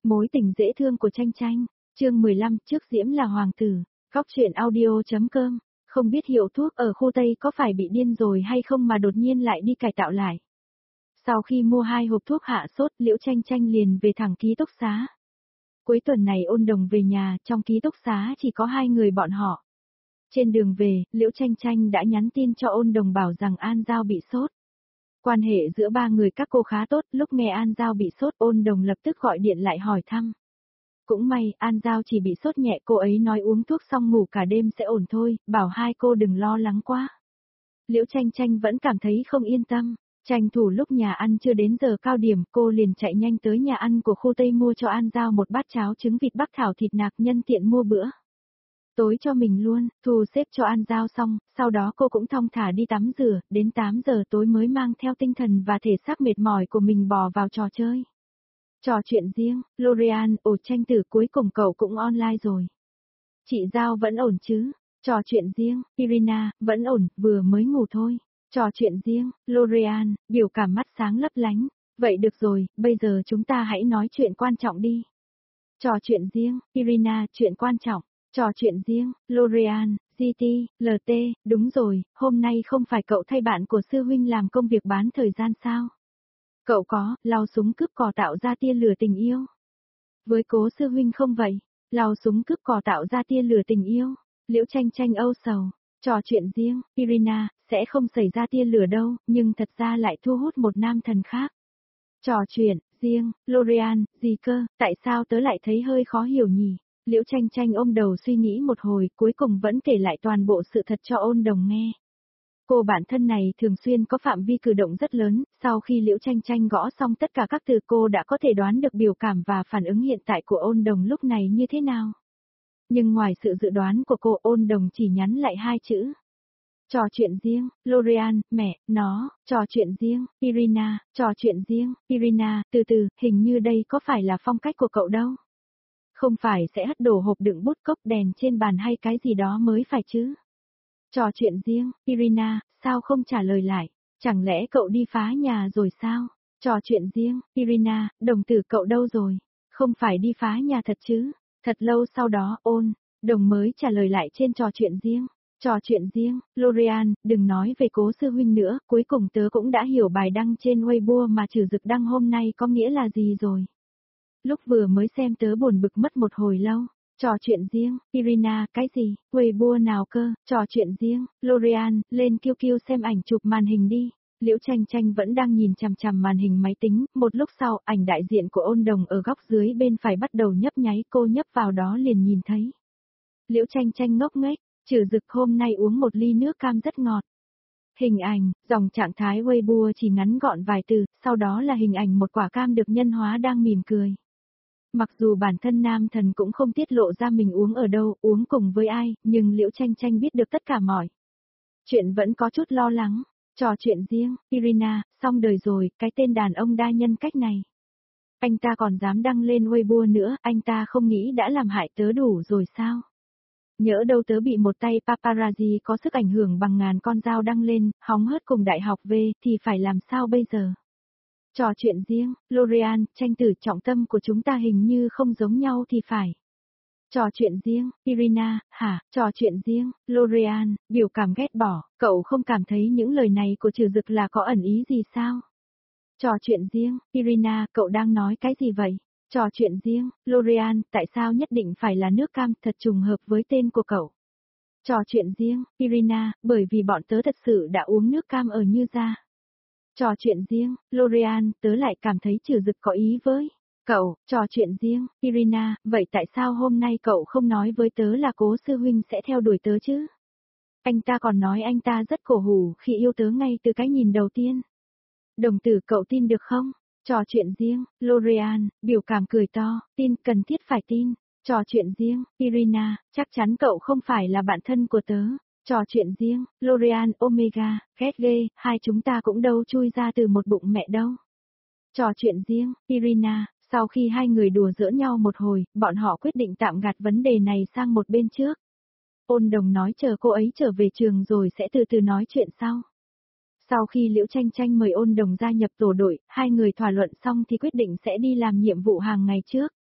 Mối tình dễ thương của Tranh Tranh, chương 15, trước diễm là hoàng tử, góc truyện audio.com, không biết hiệu thuốc ở khu Tây có phải bị điên rồi hay không mà đột nhiên lại đi cải tạo lại. Sau khi mua 2 hộp thuốc hạ sốt, Liễu Tranh Tranh liền về thẳng ký túc xá. Cuối tuần này Ôn Đồng về nhà, trong ký túc xá chỉ có 2 người bọn họ. Trên đường về, Liễu Tranh Tranh đã nhắn tin cho Ôn Đồng bảo rằng An Giao bị sốt. Quan hệ giữa 3 người các cô khá tốt, lúc nghe An Giao bị sốt Ôn Đồng lập tức gọi điện lại hỏi thăm. Cũng may, An Giao chỉ bị sốt nhẹ, cô ấy nói uống thuốc xong ngủ cả đêm sẽ ổn thôi, bảo 2 cô đừng lo lắng quá. Liễu Tranh Tranh vẫn cảm thấy không yên tâm, tranh thủ lúc nhà ăn chưa đến giờ cao điểm, cô liền chạy nhanh tới nhà ăn của khu Tây mua cho An Giao một bát cháo trứng vịt bắc thảo thịt nạc nhân tiện mua bữa tối cho mình luôn, thu xếp cho An Giao xong, sau đó cô cũng thong thả đi tắm rửa, đến 8 giờ tối mới mang theo tinh thần và thể xác mệt mỏi của mình bò vào trò chơi. Trò chuyện riêng, L'Oreal, ồ Tranh tử cuối cùng cậu cũng online rồi. Chị Giao vẫn ổn chứ? Trò chuyện riêng, Irina, vẫn ổn, vừa mới ngủ thôi. Trò chuyện riêng, L'Oreal, biểu cảm mắt sáng lấp lánh. Vậy được rồi, bây giờ chúng ta hãy nói chuyện quan trọng đi. Trò chuyện riêng, Irina, chuyện quan trọng. Trò chuyện riêng, L'Oreal, GT, LT, đúng rồi, hôm nay không phải cậu thay bạn của sư huynh làm công việc bán thời gian sao? Cậu có, lau súng cướp cò tạo ra tia lửa tình yêu. Với Cố sư huynh không vậy, lau súng cướp cò tạo ra tia lửa tình yêu. Liễu Tranh Tranh âu sầu, trò chuyện riêng, Irina, sẽ không xảy ra tia lửa đâu, nhưng thật ra lại thu hút một nam thần khác. Trò chuyện riêng, L'Oreal, gì cơ, tại sao tớ lại thấy hơi khó hiểu nhỉ? Liễu Tranh Tranh ôm đầu suy nghĩ một hồi, cuối cùng vẫn kể lại toàn bộ sự thật cho Ôn Đồng nghe. Cô bạn thân này thường xuyên có phạm vi cử động rất lớn, sau khi Liễu Tranh Tranh gõ xong tất cả các từ cô đã có thể đoán được biểu cảm và phản ứng hiện tại của Ôn Đồng lúc này như thế nào. Nhưng ngoài sự dự đoán của cô, Ôn Đồng chỉ nhắn lại 2 chữ. Trò chuyện riêng, L'Oreal, mẹ, nó, trò chuyện riêng, Irina, trò chuyện riêng, Irina, từ từ, hình như đây có phải là phong cách của cậu đâu. Không phải sẽ hất đổ hộp đựng bút cốc đèn trên bàn hay cái gì đó mới phải chứ. Trò chuyện riêng, Irina, sao không trả lời lại, chẳng lẽ cậu đi phá nhà rồi sao? Trò chuyện riêng, Irina, đồng tử cậu đâu rồi? Không phải đi phá nhà thật chứ? Thật lâu sau đó, Ôn Đồng mới trả lời lại trên trò chuyện riêng. Trò chuyện riêng, L'Oreal, đừng nói về Cố sư huynh nữa, cuối cùng tớ cũng đã hiểu bài đăng trên Weibo mà Trử Dực đăng hôm nay có nghĩa là gì rồi. Lúc vừa mới xem tớ buồn bực mất một hồi lâu. Trò chuyện riêng, Irina, cái gì, Weibo nào cơ, trò chuyện riêng, L'Oreal, lên QQ xem ảnh chụp màn hình đi. Liễu Tranh Tranh vẫn đang nhìn chằm chằm màn hình máy tính, một lúc sau, ảnh đại diện của Ôn Đồng ở góc dưới bên phải bắt đầu nhấp nháy, cô nhấp vào đó liền nhìn thấy. Liễu Tranh Tranh ngốc nghếch, Trử Dực hôm nay uống một ly nước cam rất ngọt. Hình ảnh, dòng trạng thái Weibo chỉ ngắn gọn vài từ, sau đó là hình ảnh một quả cam được nhân hóa đang mỉm cười. Mặc dù bản thân nam thần cũng không tiết lộ ra mình uống ở đâu, uống cùng với ai, nhưng Liễu Tranh Tranh biết được tất cả mọi chuyện, vẫn có chút lo lắng. Trò chuyện riêng, Irina, xong đời rồi, cái tên đàn ông đa nhân cách này. Anh ta còn dám đăng lên Weibo nữa, anh ta không nghĩ đã làm hại tớ đủ rồi sao? Nhỡ đâu tớ bị một tay paparazzi có sức ảnh hưởng bằng ngàn con dao đăng lên, hóng hớt cùng đại học về, thì phải làm sao bây giờ? Trò chuyện riêng, L'Oreal, Tranh tử, trọng tâm của chúng ta hình như không giống nhau thì phải. Trò chuyện riêng, Irina, hả, trò chuyện riêng, L'Oreal, biểu cảm ghét bỏ, cậu không cảm thấy những lời này của Trử Dực là có ẩn ý gì sao? Trò chuyện riêng, Irina, cậu đang nói cái gì vậy? Trò chuyện riêng, L'Oreal, tại sao nhất định phải là nước cam, thật trùng hợp với tên của cậu? Trò chuyện riêng, Irina, bởi vì bọn tớ thật sự đã uống nước cam ở Như Gia. Trò chuyện riêng, L'Oreal, tớ lại cảm thấy Trử Dực có ý với cậu. Trò chuyện riêng, Irina, vậy tại sao hôm nay cậu không nói với tớ là Cố sư huynh sẽ theo đuổi tớ chứ? Anh ta còn nói anh ta rất cổ hủ khi yêu tớ ngay từ cái nhìn đầu tiên. Đồng tử cậu tin được không? Trò chuyện riêng, L'Oreal, biểu cảm cười to, tin, cần thiết phải tin. Trò chuyện riêng, Irina, chắc chắn cậu không phải là bạn thân của tớ. Trò chuyện riêng, L'Oreal, Omega, ghét ghê, hai chúng ta cũng đâu chui ra từ một bụng mẹ đâu. Trò chuyện riêng, Irina, sau khi hai người đùa giỡn nhau một hồi, bọn họ quyết định tạm gạt vấn đề này sang một bên trước. Ôn Đồng nói chờ cô ấy trở về trường rồi sẽ từ từ nói chuyện sau. Sau khi Liễu Tranh Tranh mời Ôn Đồng gia nhập tổ đội, hai người thỏa luận xong thì quyết định sẽ đi làm nhiệm vụ hàng ngày trước.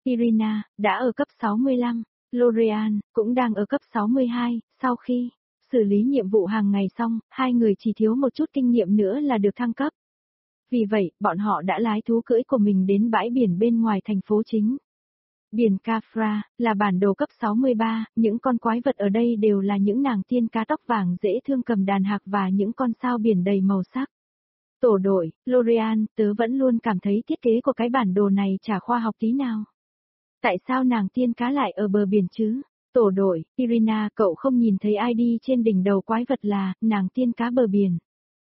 Irina, đã ở cấp 65, L'Oreal, cũng đang ở cấp 62, sau khi xử lý nhiệm vụ hàng ngày xong, hai người chỉ thiếu một chút kinh nghiệm nữa là được thăng cấp. Vì vậy, bọn họ đã lái thú cưỡi của mình đến bãi biển bên ngoài thành phố chính. Biển Cafra, là bản đồ cấp 63, những con quái vật ở đây đều là những nàng tiên cá tóc vàng dễ thương cầm đàn hạc và những con sao biển đầy màu sắc. Tổ đội, L'Oreal, tớ vẫn luôn cảm thấy thiết kế của cái bản đồ này chả khoa học tí nào. Tại sao nàng tiên cá lại ở bờ biển chứ? Tổ đội, Irina, cậu không nhìn thấy ai đi trên đỉnh đầu quái vật là nàng tiên cá bờ biển.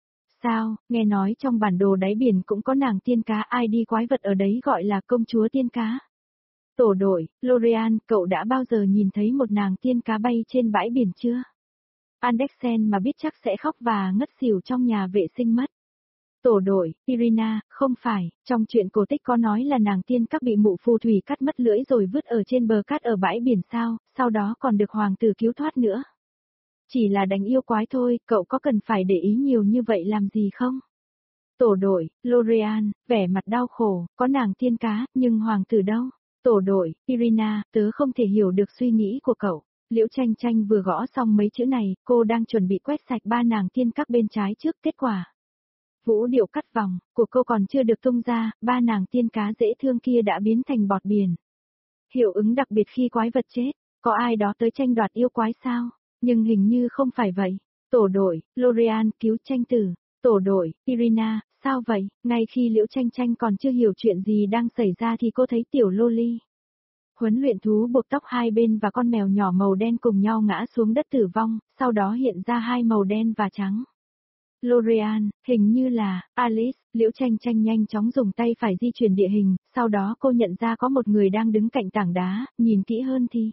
Sao, nghe nói trong bản đồ đáy biển cũng có nàng tiên cá, ai đi quái vật ở đấy gọi là công chúa tiên cá. Tổ đội, L'Oreal, cậu đã bao giờ nhìn thấy một nàng tiên cá bay trên bãi biển chưa? Andersen mà biết chắc sẽ khóc và ngất xỉu trong nhà vệ sinh mất. Tổ đội, Irina, không phải, trong chuyện cổ tích có nói là nàng tiên các bị mụ phù thủy cắt mất lưỡi rồi vứt ở trên bờ cát ở bãi biển sao, sau đó còn được hoàng tử cứu thoát nữa. Chỉ là đánh yêu quái thôi, cậu có cần phải để ý nhiều như vậy làm gì không? Tổ đội, L'Oreal, vẻ mặt đau khổ, có nàng tiên cá, nhưng hoàng tử đâu? Tổ đội, Irina, tớ không thể hiểu được suy nghĩ của cậu. Liễu Tranh Tranh vừa gõ xong mấy chữ này, cô đang chuẩn bị quét sạch ba nàng tiên các bên trái trước, kết quả. Vũ điệu cắt vòng, của cô còn chưa được tung ra, ba nàng tiên cá dễ thương kia đã biến thành bọt biển. Hiệu ứng đặc biệt khi quái vật chết, có ai đó tới tranh đoạt yêu quái sao? Nhưng hình như không phải vậy. Tổ đội, L'Oreal cứu tranh tử. Tổ đội, Irina, sao vậy? Ngay khi Liễu Tranh Tranh còn chưa hiểu chuyện gì đang xảy ra thì cô thấy tiểu Loli. Huấn luyện thú buộc tóc hai bên và con mèo nhỏ màu đen cùng nhau ngã xuống đất tử vong, sau đó hiện ra hai màu đen và trắng. L'Oreal, hình như là Alice. Liễu Tranh Tranh nhanh chóng dùng tay phải di chuyển địa hình, sau đó cô nhận ra có một người đang đứng cạnh tảng đá, nhìn kỹ hơn thì.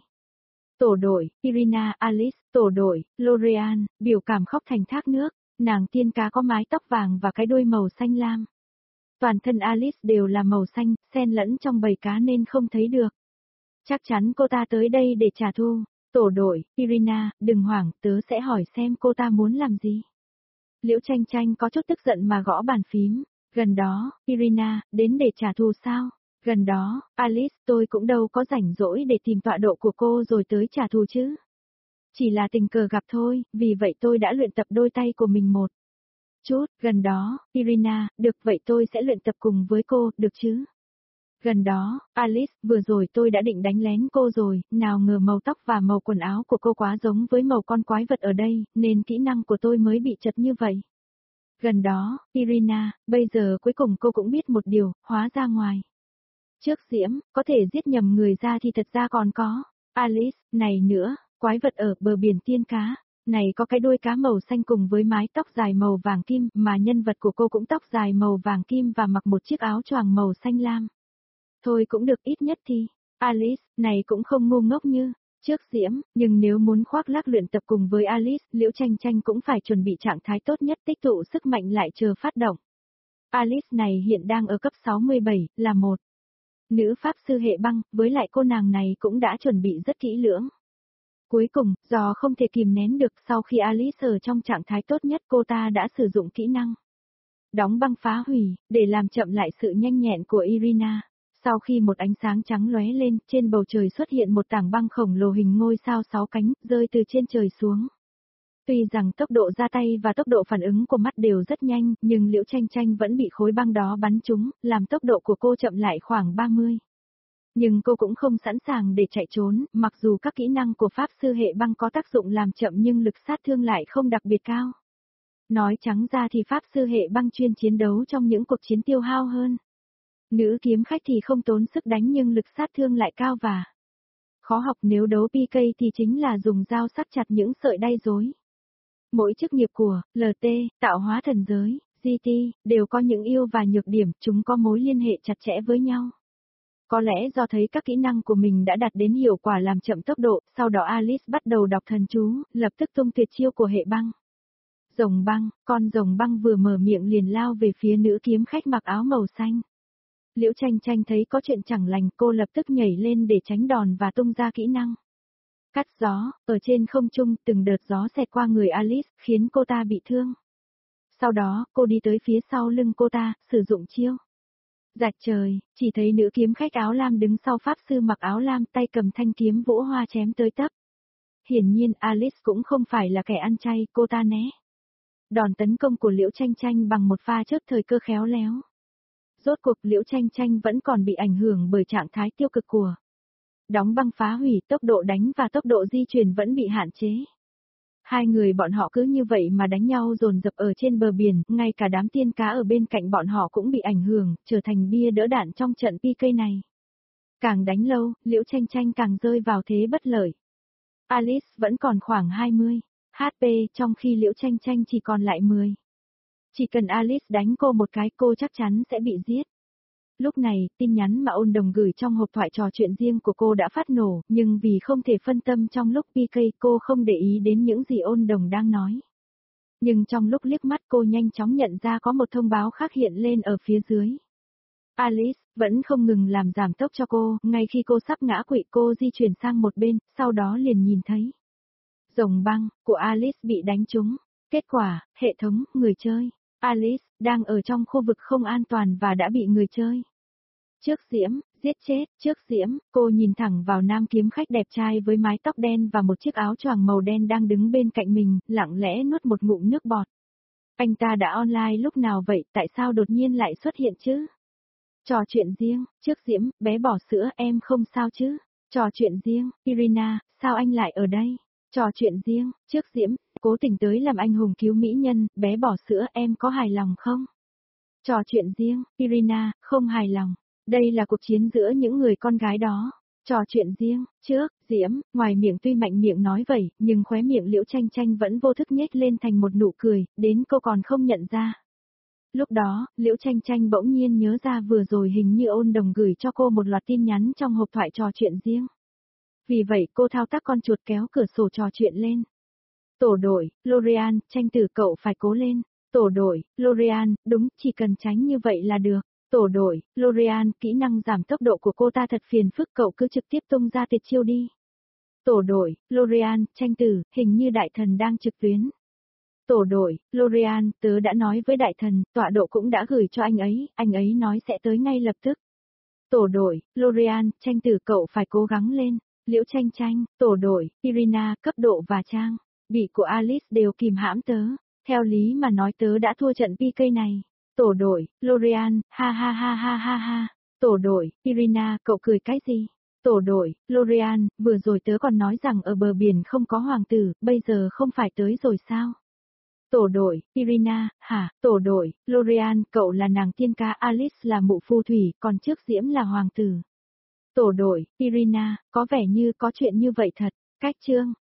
Tổ đội, Irina, Alice, tổ đội, L'Oreal, biểu cảm khóc thành thác nước, nàng tiên cá có mái tóc vàng và cái đuôi màu xanh lam. Toàn thân Alice đều là màu xanh, xen lẫn trong bầy cá nên không thấy được. Chắc chắn cô ta tới đây để trả thù. Tổ đội, Irina, đừng hoảng, tớ sẽ hỏi xem cô ta muốn làm gì. Liễu Tranh Tranh có chút tức giận mà gõ bàn phím. Gần đó, Irina, đến để trả thù sao? Gần đó, Alice, tôi cũng đâu có rảnh rỗi để tìm tọa độ của cô rồi tới trả thù chứ. Chỉ là tình cờ gặp thôi, vì vậy tôi đã luyện tập đôi tay của mình một chút. Gần đó, Irina, được vậy tôi sẽ luyện tập cùng với cô, được chứ? Gần đó, Alice, vừa rồi tôi đã định đánh lén cô rồi, nào ngờ màu tóc và màu quần áo của cô quá giống với màu con quái vật ở đây, nên kỹ năng của tôi mới bị chật như vậy. Gần đó, Irina, bây giờ cuối cùng cô cũng biết một điều, hóa ra ngoài. Trước diễm, có thể giết nhầm người ra thì thật ra còn có. Alice, này nữa, quái vật ở bờ biển tiên cá. Này có cái đuôi cá màu xanh cùng với mái tóc dài màu vàng kim, mà nhân vật của cô cũng tóc dài màu vàng kim và mặc một chiếc áo choàng màu xanh lam. Thôi cũng được, ít nhất thì, Alice, này cũng không ngu ngốc như trước diễm, nhưng nếu muốn khoác lác luyện tập cùng với Alice, Liễu Tranh Tranh cũng phải chuẩn bị trạng thái tốt nhất, tích tụ sức mạnh lại chờ phát động. Alice này hiện đang ở cấp 67, là một nữ pháp sư hệ băng, với lại cô nàng này cũng đã chuẩn bị rất kỹ lưỡng. Cuối cùng, do không thể kìm nén được, sau khi Alice ở trong trạng thái tốt nhất cô ta đã sử dụng kỹ năng đóng băng phá hủy, để làm chậm lại sự nhanh nhẹn của Irina. Sau khi một ánh sáng trắng lóe lên, trên bầu trời xuất hiện một tảng băng khổng lồ hình ngôi sao 6 cánh, rơi từ trên trời xuống. Tuy rằng tốc độ ra tay và tốc độ phản ứng của mắt đều rất nhanh, nhưng Liễu Tranh Tranh vẫn bị khối băng đó bắn trúng, làm tốc độ của cô chậm lại khoảng 30. Nhưng cô cũng không sẵn sàng để chạy trốn, mặc dù các kỹ năng của Pháp sư hệ băng có tác dụng làm chậm nhưng lực sát thương lại không đặc biệt cao. Nói trắng ra thì Pháp sư hệ băng chuyên chiến đấu trong những cuộc chiến tiêu hao hơn. Nữ kiếm khách thì không tốn sức đánh nhưng lực sát thương lại cao và khó học, nếu đấu PK thì chính là dùng dao sắc chặt những sợi đay rối. Mỗi chức nghiệp của LT, tạo hóa thần giới, GT, đều có những ưu và nhược điểm, chúng có mối liên hệ chặt chẽ với nhau. Có lẽ do thấy các kỹ năng của mình đã đạt đến hiệu quả làm chậm tốc độ, sau đó Alice bắt đầu đọc thần chú, lập tức tung tuyệt chiêu của hệ băng. Rồng băng, con rồng băng vừa mở miệng liền lao về phía nữ kiếm khách mặc áo màu xanh. Liễu Tranh Tranh thấy có chuyện chẳng lành, cô lập tức nhảy lên để tránh đòn và tung ra kỹ năng cắt gió, ở trên không trung, từng đợt gió xẹt qua người Alice, khiến cô ta bị thương. Sau đó, cô đi tới phía sau lưng cô ta, sử dụng chiêu Rạch trời, chỉ thấy nữ kiếm khách áo lam đứng sau pháp sư mặc áo lam tay cầm thanh kiếm vỗ hoa chém tới tấp. Hiển nhiên Alice cũng không phải là kẻ ăn chay, cô ta né. Đòn tấn công của Liễu Chanh Chanh bằng một pha chớp thời cơ khéo léo. Rốt cuộc Liễu Chanh Chanh vẫn còn bị ảnh hưởng bởi trạng thái tiêu cực của đóng băng phá hủy, tốc độ đánh và tốc độ di chuyển vẫn bị hạn chế. Hai người bọn họ cứ như vậy mà đánh nhau dồn dập ở trên bờ biển, ngay cả đám tiên cá ở bên cạnh bọn họ cũng bị ảnh hưởng, trở thành bia đỡ đạn trong trận PK này. Càng đánh lâu, Liễu Chanh Chanh càng rơi vào thế bất lợi. Alice vẫn còn khoảng 20 HP trong khi Liễu Chanh Chanh chỉ còn lại 10. Chỉ cần Alice đánh cô một cái cô chắc chắn sẽ bị giết. Lúc này, tin nhắn mà Ôn Đồng gửi trong hộp thoại trò chuyện riêng của cô đã phát nổ, nhưng vì không thể phân tâm trong lúc PK cô không để ý đến những gì Ôn Đồng đang nói. Nhưng trong lúc liếc mắt cô nhanh chóng nhận ra có một thông báo khác hiện lên ở phía dưới. Alice vẫn không ngừng làm giảm tốc cho cô, ngay khi cô sắp ngã quỵ cô di chuyển sang một bên, sau đó liền nhìn thấy rồng băng của Alice bị đánh trúng. Kết quả, hệ thống, người chơi. Alice đang ở trong khu vực không an toàn và đã bị người chơi trước diễm, giết chết. Trước diễm, cô nhìn thẳng vào nam kiếm khách đẹp trai với mái tóc đen và một chiếc áo choàng màu đen đang đứng bên cạnh mình, lặng lẽ nuốt một ngụm nước bọt. Anh ta đã online lúc nào vậy, tại sao đột nhiên lại xuất hiện chứ? Trò chuyện riêng, trước diễm, bé bò sữa, em không sao chứ? Trò chuyện riêng, Irina, sao anh lại ở đây? Trò chuyện riêng, trước diễm, cố tình tới làm anh hùng cứu mỹ nhân, bé bò sữa, em có hài lòng không? Trò chuyện riêng, Irina, không hài lòng. Đây là cuộc chiến giữa những người con gái đó. Trò chuyện riêng, trước, diễm, ngoài miệng tuy mạnh miệng nói vậy, nhưng khóe miệng Liễu Chanh Chanh vẫn vô thức nhếch lên thành một nụ cười, đến cô còn không nhận ra. Lúc đó, Liễu Chanh Chanh bỗng nhiên nhớ ra vừa rồi hình như Ôn Đồng gửi cho cô một loạt tin nhắn trong hộp thoại trò chuyện riêng. Vì vậy cô thao tác con chuột kéo cửa sổ trò chuyện lên. Tổ đội, Lorian, Tranh Tử cậu phải cố lên. Tổ đội, Lorian, đúng, chỉ cần tránh như vậy là được. Tổ đội, Lorian, kỹ năng giảm tốc độ của cô ta thật phiền phức, cậu cứ trực tiếp tung ra tuyệt chiêu đi. Tổ đội, Lorian, Tranh Tử, hình như đại thần đang trực tuyến. Tổ đội, Lorian, tớ đã nói với đại thần, tọa độ cũng đã gửi cho anh ấy nói sẽ tới ngay lập tức. Tổ đội, Lorian, Tranh Tử cậu phải cố gắng lên. Liễu Chanh Chanh, tổ đội, Irina, cấp độ và Trang, bị của Alice đều kìm hãm tớ. Theo lý mà nói tớ đã thua trận PK này. Tổ đội, Lorian, ha ha ha ha ha ha. Tổ đội, Irina, cậu cười cái gì? Tổ đội, Lorian, vừa rồi tớ còn nói rằng ở bờ biển không có hoàng tử, bây giờ không phải tới rồi sao? Tổ đội, Irina, hả? Tổ đội, Lorian, cậu là nàng tiên cá, Alice là mụ phù thủy, còn trước diễm là hoàng tử. Tổ đội, Irina, có vẻ như có chuyện như vậy thật. Cách chương